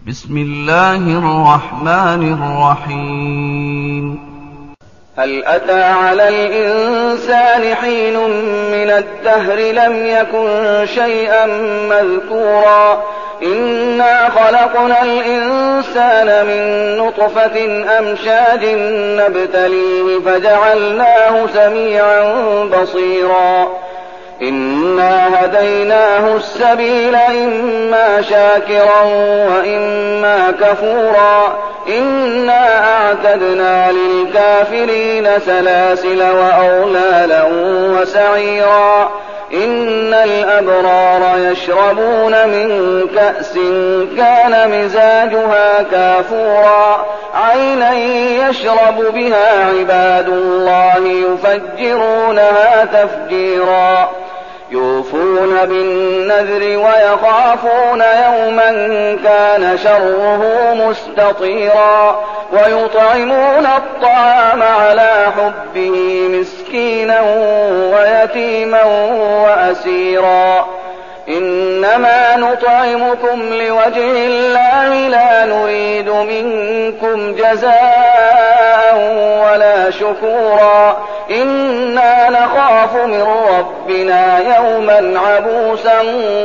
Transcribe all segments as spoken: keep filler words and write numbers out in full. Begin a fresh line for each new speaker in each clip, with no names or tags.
بسم الله الرحمن الرحيم.
هل أتى على الإنسان حين من الدهر لم يكن شيئا مذكورا إنا خلقنا الإنسان من نطفة أمشاج نبتليه فجعلناه سميعا بصيرا إنا هديناه السبيل إما شاكرا وإما كفورا إنا أعتدنا للكافرين سلاسل وأغلالا وسعيرا إن الأبرار يشربون من كأس كان مزاجها كافورا عينا يشرب بها عباد الله يفجرونها تفجيرا يوفون بالنذر ويخافون يوما كان شره مستطيرا ويطعمون الطعام على حبه مسكينا ويتيما وأسيرا إنما نطعمكم لوجه الله لا نريد منكم جزاء ولا شكورا إنا نخاف من ربنا يوما عبوسا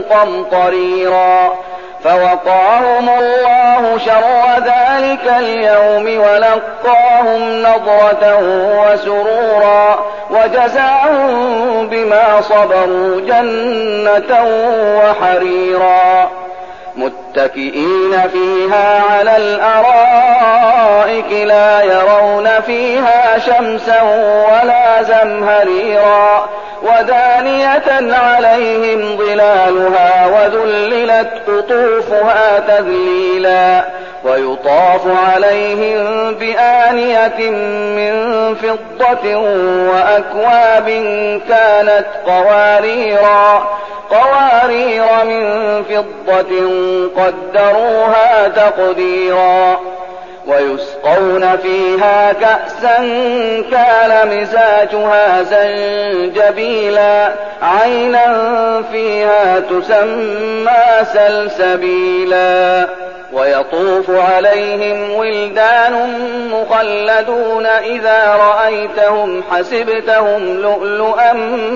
قمطريرا فوقاهم الله شر ذلك اليوم ولقاهم نضرة وسرورا وجزاهم بما صبروا جنة وحريرا متكئين فيها على الأرائك لا يرون فيها شمسا ولا زمهريرا ودانية عليهم ظلالها وذللت قطوفها تذليلا ويطاف عليهم بآنية من فضة وأكواب كانت قواريرا قوارير من فضة قدروها تقديرا ويسقون فيها كأسا كان مزاجها زنجبيلا عينا فيها تسمى سلسبيلا ويطوف عليهم ولدان مخلدون إذا رأيتهم حسبتهم لؤلؤا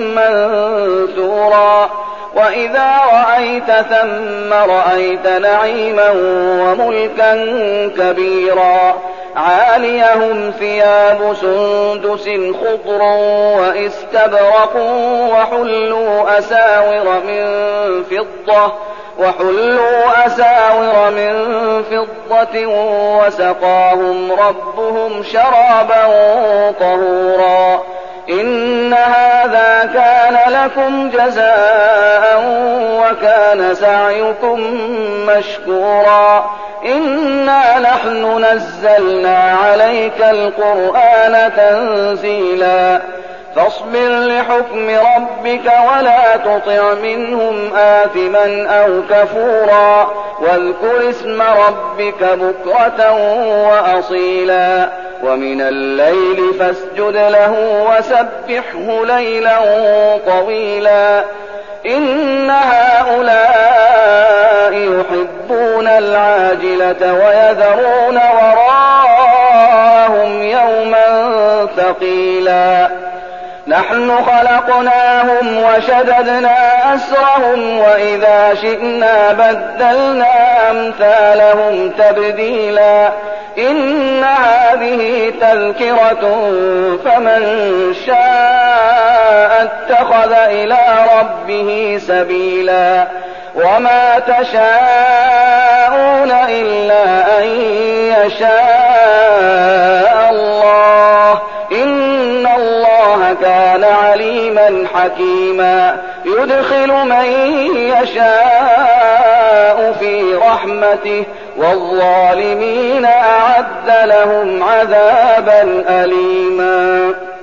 منثورا وإذا رأيت ثم رأيت نعيما وملكا كبيرا عاليهم ثياب سندس خضر واستبرق وحلوا أساور من فضة وحلوا أساور من فضة وسقاهم ربهم شرابا طهورا إن هذا كان لكم جزاء وكان سعيكم مشكورا إنا نحن نزلنا عليك القرآن تنزيلا فاصبر لحكم ربك ولا تطع منهم آثما أو كفورا واذكر اسم ربك بكرة وأصيلا ومن الليل فاسجد له وسبحه ليلا طويلا إن هؤلاء يحبون العاجلة ويذرون وراءهم يوما ثقيلا نحن خلقناهم وشددنا أسرهم وإذا شئنا بدلنا أمثالهم تبديلا إن هذه تذكرة فمن شاء اتخذ إلى ربه سبيلا وما تشاءون إلا أن يشاء الله إن الله كان عليما حكيما يدخل من يشاء في رحمته والظالمين أعد لهم عذابا أليما.